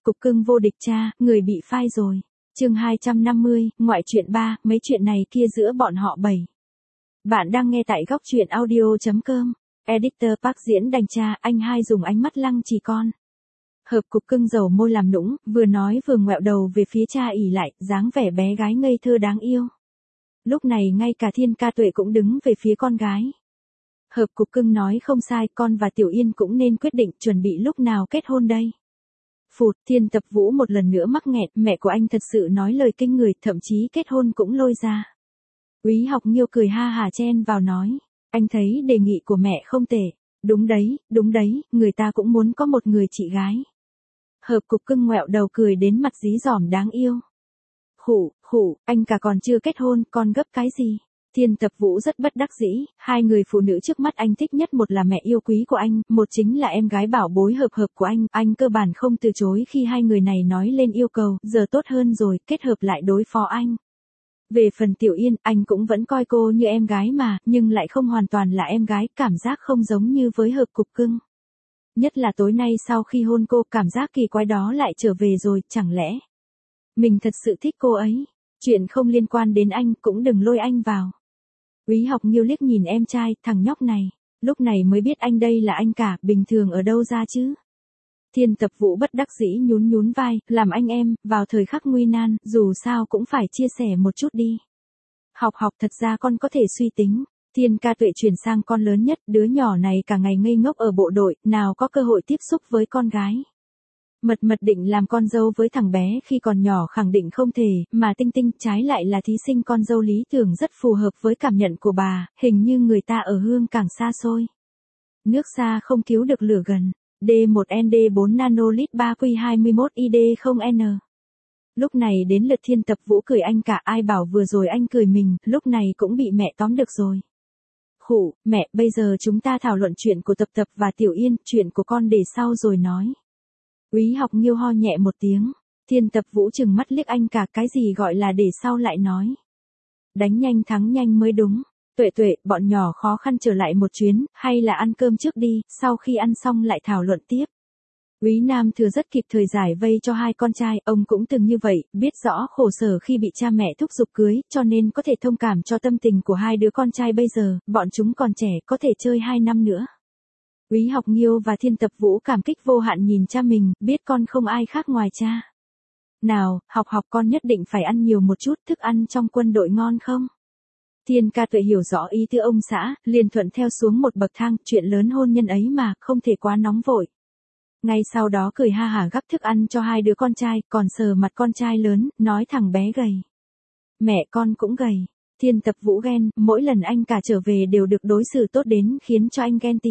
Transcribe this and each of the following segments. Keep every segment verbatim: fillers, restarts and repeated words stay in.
cục cưng vô địch cha, người bị phai rồi. Chương hai trăm năm mươi, ngoại truyện ba, mấy chuyện này kia giữa bọn họ bảy. Bạn đang nghe tại góc truyện audio chấm com. Editor Park diễn đành cha, anh hai dùng ánh mắt lăng trì con. Hợp cục cưng dầu môi làm nũng, vừa nói vừa ngoẹo đầu về phía cha ỉ lại, dáng vẻ bé gái ngây thơ đáng yêu. Lúc này ngay cả Thiên Ca Tuệ cũng đứng về phía con gái. Hợp cục cưng nói không sai, con và Tiểu Yên cũng nên quyết định chuẩn bị lúc nào kết hôn đây. Phụt, Thiên Tập Vũ một lần nữa mắc nghẹn, mẹ của anh thật sự nói lời kinh người, thậm chí kết hôn cũng lôi ra. Úy Học Nghiêu cười ha hà chen vào nói, anh thấy đề nghị của mẹ không tệ. Đúng đấy, đúng đấy, người ta cũng muốn có một người chị gái. Hợp cục cưng ngoẹo đầu cười đến mặt dí dỏm đáng yêu. Khụ, khụ, anh cả còn chưa kết hôn, con gấp cái gì? Thiên Tập Vũ rất bất đắc dĩ, hai người phụ nữ trước mắt anh thích nhất một là mẹ yêu quý của anh, một chính là em gái bảo bối hợp hợp của anh, anh cơ bản không từ chối khi hai người này nói lên yêu cầu, giờ tốt hơn rồi, kết hợp lại đối phó anh. Về phần Tiểu Yên, anh cũng vẫn coi cô như em gái mà, nhưng lại không hoàn toàn là em gái, cảm giác không giống như với hợp cục cưng. Nhất là tối nay sau khi hôn cô, cảm giác kỳ quái đó lại trở về rồi, chẳng lẽ mình thật sự thích cô ấy? Chuyện không liên quan đến anh, cũng đừng lôi anh vào. Úy Học Nghiêu liếc nhìn em trai, thằng nhóc này, lúc này mới biết anh đây là anh cả, bình thường ở đâu ra chứ? Thiên Tập Vũ bất đắc dĩ nhún nhún vai, làm anh em, vào thời khắc nguy nan, dù sao cũng phải chia sẻ một chút đi. Học học thật ra con có thể suy tính. Thiên Ca Tuệ chuyển sang con lớn nhất, đứa nhỏ này cả ngày ngây ngốc ở bộ đội, nào có cơ hội tiếp xúc với con gái. Mật mật định làm con dâu với thằng bé khi còn nhỏ khẳng định không thể, mà Tinh Tinh trái lại là thí sinh con dâu lý tưởng rất phù hợp với cảm nhận của bà, hình như người ta ở hương càng xa xôi. Nước xa không cứu được lửa gần. D một N D bốn nanolit ba Q hai mốt I D không N. Lúc này đến lượt Thiên Tập Vũ cười anh cả, ai bảo vừa rồi anh cười mình, lúc này cũng bị mẹ tóm được rồi. Khụ, mẹ, bây giờ chúng ta thảo luận chuyện của Tập Tập và Tiểu Yên, chuyện của con để sau rồi nói. Úy Học Nghiêu ho nhẹ một tiếng, Thiên Tập Vũ chừng mắt liếc anh cả, cái gì gọi là để sau lại nói. Đánh nhanh thắng nhanh mới đúng. Tuệ Tuệ, bọn nhỏ khó khăn trở lại một chuyến, hay là ăn cơm trước đi, sau khi ăn xong lại thảo luận tiếp. Úy Nam Thừa rất kịp thời giải vây cho hai con trai, ông cũng từng như vậy, biết rõ khổ sở khi bị cha mẹ thúc giục cưới, cho nên có thể thông cảm cho tâm tình của hai đứa con trai bây giờ, bọn chúng còn trẻ, có thể chơi hai năm nữa. Úy Học Nghiêu và Thiên Tập Vũ cảm kích vô hạn nhìn cha mình, biết con không ai khác ngoài cha. Nào, học học con nhất định phải ăn nhiều một chút, thức ăn trong quân đội ngon không? Thiên Ca Tuệ hiểu rõ ý tứ ông xã, liền thuận theo xuống một bậc thang, chuyện lớn hôn nhân ấy mà, không thể quá nóng vội. Ngay sau đó cười ha hả gắp thức ăn cho hai đứa con trai, còn sờ mặt con trai lớn, nói thằng bé gầy. Mẹ con cũng gầy. Thiên Tập Vũ ghen, mỗi lần anh cả trở về đều được đối xử tốt đến khiến cho anh ghen tị.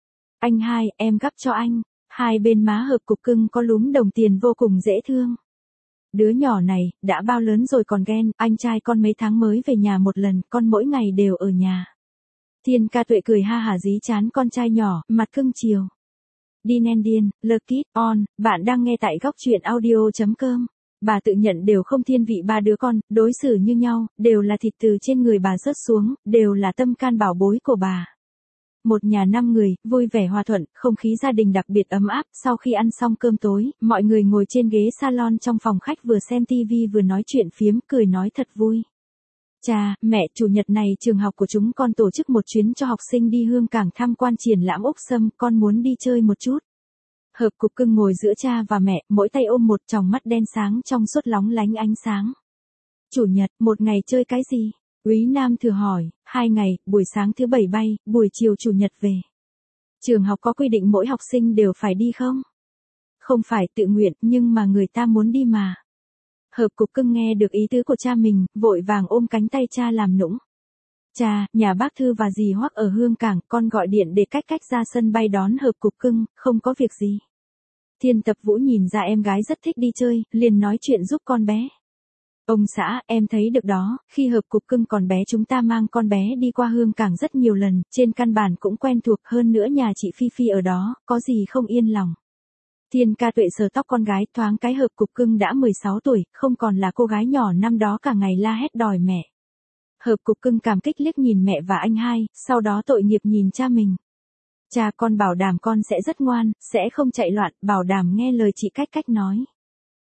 Anh hai, em gắp cho anh. Hai bên má hợp cục cưng có lúm đồng tiền vô cùng dễ thương. Đứa nhỏ này, đã bao lớn rồi còn ghen, anh trai con mấy tháng mới về nhà một lần, con mỗi ngày đều ở nhà. Thiên Ca Tuệ cười ha hả dí chán con trai nhỏ, mặt cưng chiều. Điên en điên, Lucky on, bạn đang nghe tại góc truyện audio chấm com. Bà tự nhận đều không thiên vị ba đứa con, đối xử như nhau, đều là thịt từ trên người bà rớt xuống, đều là tâm can bảo bối của bà. Một nhà năm người, vui vẻ hòa thuận, không khí gia đình đặc biệt ấm áp, sau khi ăn xong cơm tối, mọi người ngồi trên ghế salon trong phòng khách vừa xem tivi vừa nói chuyện phiếm, cười nói thật vui. Cha, mẹ, chủ nhật này trường học của chúng con tổ chức một chuyến cho học sinh đi Hương Cảng tham quan triển lãm ốc sâm, con muốn đi chơi một chút. Hợp cục cưng ngồi giữa cha và mẹ, mỗi tay ôm một tròng mắt đen sáng trong suốt lóng lánh ánh sáng. Chủ nhật, một ngày chơi cái gì? Úy Nam Thừa hỏi, hai ngày, buổi sáng thứ bảy bay, buổi chiều chủ nhật về. Trường học có quy định mỗi học sinh đều phải đi không? Không phải tự nguyện, nhưng mà người ta muốn đi mà. Hợp cục cưng nghe được ý tứ của cha mình, vội vàng ôm cánh tay cha làm nũng. Cha, nhà bác Thư và dì Hoắc ở Hương Cảng, con gọi điện để cách cách ra sân bay đón hợp cục cưng, không có việc gì. Thiên Tập Vũ nhìn ra em gái rất thích đi chơi, liền nói chuyện giúp con bé. Ông xã, em thấy được đó, khi hợp cục cưng còn bé chúng ta mang con bé đi qua Hương Cảng rất nhiều lần, trên căn bản cũng quen thuộc, hơn nữa nhà chị Phi Phi ở đó, có gì không yên lòng. Thiên Ca Tuệ sờ tóc con gái, thoáng cái hợp cục cưng đã mười sáu tuổi, không còn là cô gái nhỏ năm đó cả ngày la hét đòi mẹ. Hợp cục cưng cảm kích liếc nhìn mẹ và anh hai, sau đó tội nghiệp nhìn cha mình. Cha, con bảo đảm con sẽ rất ngoan, sẽ không chạy loạn, bảo đảm nghe lời chị cách cách nói.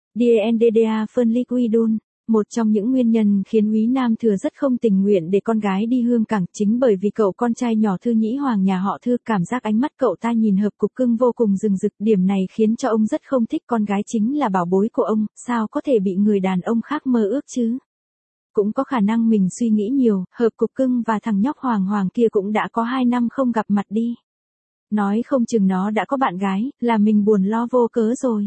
Diendda Fernliquidun. Một trong những nguyên nhân khiến Úy Nam Thừa rất không tình nguyện để con gái đi hương cảng chính bởi vì cậu con trai nhỏ Thư Nhĩ Hoàng nhà họ Thư cảm giác ánh mắt cậu ta nhìn hợp cục cưng vô cùng rừng rực. Điểm này khiến cho ông rất không thích, con gái chính là bảo bối của ông, sao có thể bị người đàn ông khác mơ ước chứ. Cũng có khả năng mình suy nghĩ nhiều, hợp cục cưng và thằng nhóc Hoàng Hoàng kia cũng đã có hai năm không gặp mặt đi. Nói không chừng nó đã có bạn gái, là mình buồn lo vô cớ rồi.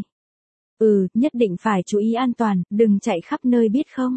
Ừ, nhất định phải chú ý an toàn, đừng chạy khắp nơi biết không.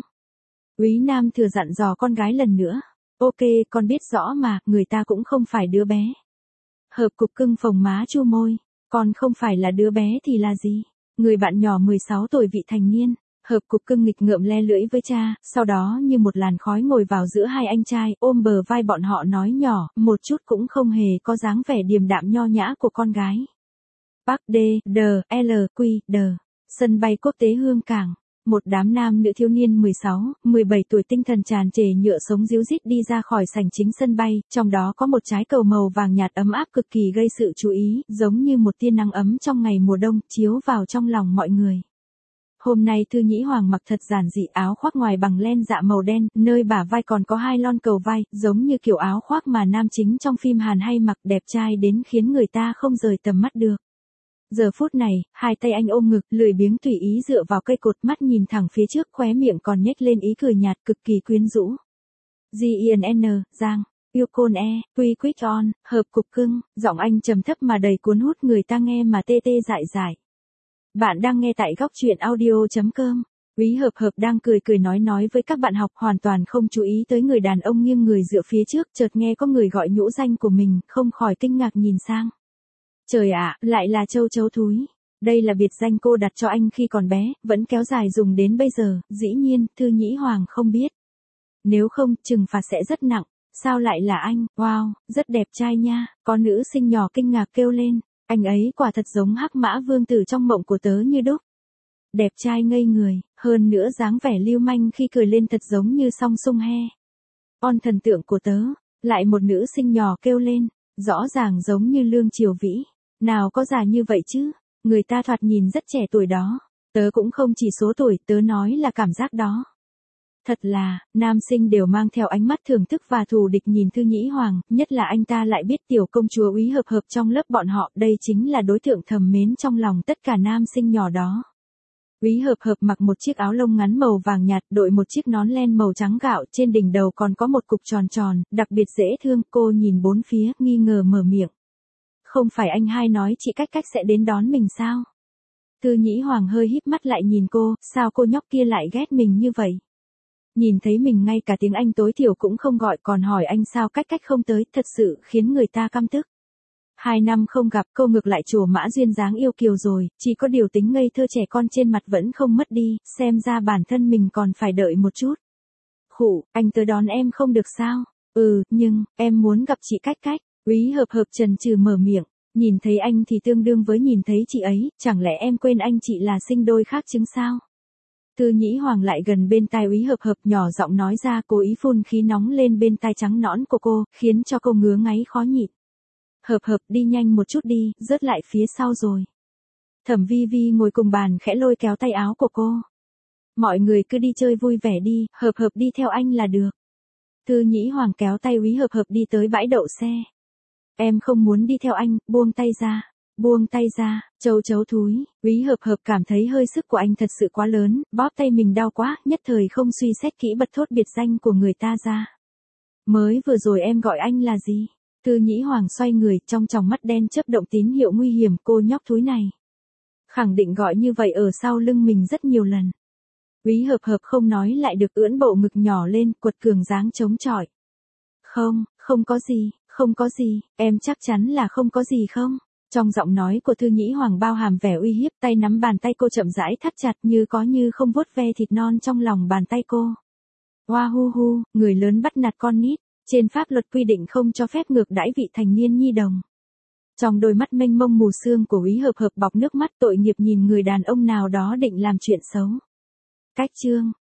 Úy Nam Thừa dặn dò con gái lần nữa. Ok, con biết rõ mà, người ta cũng không phải đứa bé. Hợp cục cưng phồng má chu môi. Con không phải là đứa bé thì là gì? Người bạn nhỏ mười sáu tuổi vị thành niên. Hợp cục cưng nghịch ngợm le lưỡi với cha, sau đó như một làn khói ngồi vào giữa hai anh trai, ôm bờ vai bọn họ nói nhỏ, một chút cũng không hề có dáng vẻ điềm đạm nho nhã của con gái. Park D, D, L, Q, D. Sân bay quốc tế Hương Cảng. Một đám nam nữ thiếu niên mười sáu, mười bảy tuổi tinh thần tràn trề nhựa sống ríu rít đi ra khỏi sảnh chính sân bay, trong đó có một trái cầu màu vàng nhạt ấm áp cực kỳ gây sự chú ý, giống như một tia nắng ấm trong ngày mùa đông, chiếu vào trong lòng mọi người. Hôm nay Thư Nhĩ Hoàng mặc thật giản dị, áo khoác ngoài bằng len dạ màu đen, nơi bả vai còn có hai lon cầu vai, giống như kiểu áo khoác mà nam chính trong phim Hàn hay mặc, đẹp trai đến khiến người ta không rời tầm mắt được. Giờ phút này, hai tay anh ôm ngực, lười biếng tùy ý dựa vào cây cột, mắt nhìn thẳng phía trước, khóe miệng còn nhếch lên ý cười nhạt cực kỳ quyến rũ. G I N N, Giang, yêu côn e, quy quick on, hợp cục cưng, giọng anh trầm thấp mà đầy cuốn hút người ta nghe mà tê tê dại dại. Bạn đang nghe tại góc truyện audio chấm com. Úy Hợp Hợp đang cười cười nói nói với các bạn học, hoàn toàn không chú ý tới người đàn ông nghiêng người dựa phía trước, chợt nghe có người gọi nhũ danh của mình, không khỏi kinh ngạc nhìn sang. Trời ạ, lại là Châu Chấu Thúi. Đây là biệt danh cô đặt cho anh khi còn bé, vẫn kéo dài dùng đến bây giờ, dĩ nhiên, Thư Nhĩ Hoàng không biết. Nếu không, trừng phạt sẽ rất nặng. Sao lại là anh, wow, rất đẹp trai nha, có nữ sinh nhỏ kinh ngạc kêu lên. Anh ấy quả thật giống Hắc Mã Vương Tử trong mộng của tớ như đúc. Đẹp trai ngây người, hơn nữa dáng vẻ lưu manh khi cười lên thật giống như Song Sung He. On thần tượng của tớ, lại một nữ sinh nhỏ kêu lên, rõ ràng giống như Lương Triều Vĩ. Nào có già như vậy chứ, người ta thoạt nhìn rất trẻ tuổi đó. Tớ cũng không chỉ số tuổi, tớ nói là cảm giác đó. Thật là, nam sinh đều mang theo ánh mắt thưởng thức và thù địch nhìn Thư Nhĩ Hoàng, nhất là anh ta lại biết tiểu công chúa Úy Hợp Hợp trong lớp bọn họ, đây chính là đối tượng thầm mến trong lòng tất cả nam sinh nhỏ đó. Úy Hợp Hợp mặc một chiếc áo lông ngắn màu vàng nhạt, đội một chiếc nón len màu trắng gạo, trên đỉnh đầu còn có một cục tròn tròn, đặc biệt dễ thương. Cô nhìn bốn phía, nghi ngờ mở miệng. Không phải anh hai nói chị Cách Cách sẽ đến đón mình sao? Thư Nhĩ Hoàng hơi híp mắt lại nhìn cô, sao cô nhóc kia lại ghét mình như vậy? Nhìn thấy mình ngay cả tiếng Anh tối thiểu cũng không gọi, còn hỏi anh sao Cách Cách không tới, thật sự khiến người ta căm tức. Hai năm không gặp, cô ngược lại trổ mã duyên dáng yêu kiều rồi, chỉ có điều tính ngây thơ trẻ con trên mặt vẫn không mất đi, xem ra bản thân mình còn phải đợi một chút. Khụ, anh tới đón em không được sao? Ừ, nhưng, em muốn gặp chị Cách Cách. Úy Hợp Hợp chần chừ mở miệng, nhìn thấy anh thì tương đương với nhìn thấy chị ấy, chẳng lẽ em quên anh chị là sinh đôi khác chứng sao? Thư Nhĩ Hoàng lại gần bên tai Úy Hợp Hợp nhỏ giọng nói ra, cố ý phun khí nóng lên bên tai trắng nõn của cô, khiến cho cô ngứa ngáy khó nhịn. Hợp Hợp đi nhanh một chút đi, rớt lại phía sau rồi. Thẩm Vi Vi ngồi cùng bàn khẽ lôi kéo tay áo của cô. Mọi người cứ đi chơi vui vẻ đi, Hợp Hợp đi theo anh là được. Thư Nhĩ Hoàng kéo tay Úy Hợp Hợp đi tới bãi đậu xe. Em không muốn đi theo anh, buông tay ra. Buông tay ra, Châu Chấu Thúi. Úy Hợp Hợp cảm thấy hơi sức của anh thật sự quá lớn, bóp tay mình đau quá, nhất thời không suy xét kỹ bật thốt biệt danh của người ta ra. Mới vừa rồi em gọi anh là gì? Thư Nhĩ Hoàng xoay người, trong tròng mắt đen chớp động tín hiệu nguy hiểm, cô nhóc thúi này. Khẳng định gọi như vậy ở sau lưng mình rất nhiều lần. Úy Hợp Hợp không nói lại được, ưỡn bộ ngực nhỏ lên, quật cường dáng chống chọi. Không, không có gì, không có gì, em chắc chắn là không có gì không? Trong giọng nói của Thư Nhĩ Hoàng bao hàm vẻ uy hiếp, tay nắm bàn tay cô chậm rãi thắt chặt như có như không vuốt ve thịt non trong lòng bàn tay cô. Hoa hu hu, người lớn bắt nạt con nít, trên pháp luật quy định không cho phép ngược đãi vị thành niên nhi đồng. Trong đôi mắt mênh mông mù sương của Úy Hợp Hợp bọc nước mắt, tội nghiệp nhìn người đàn ông nào đó định làm chuyện xấu. Cách chương,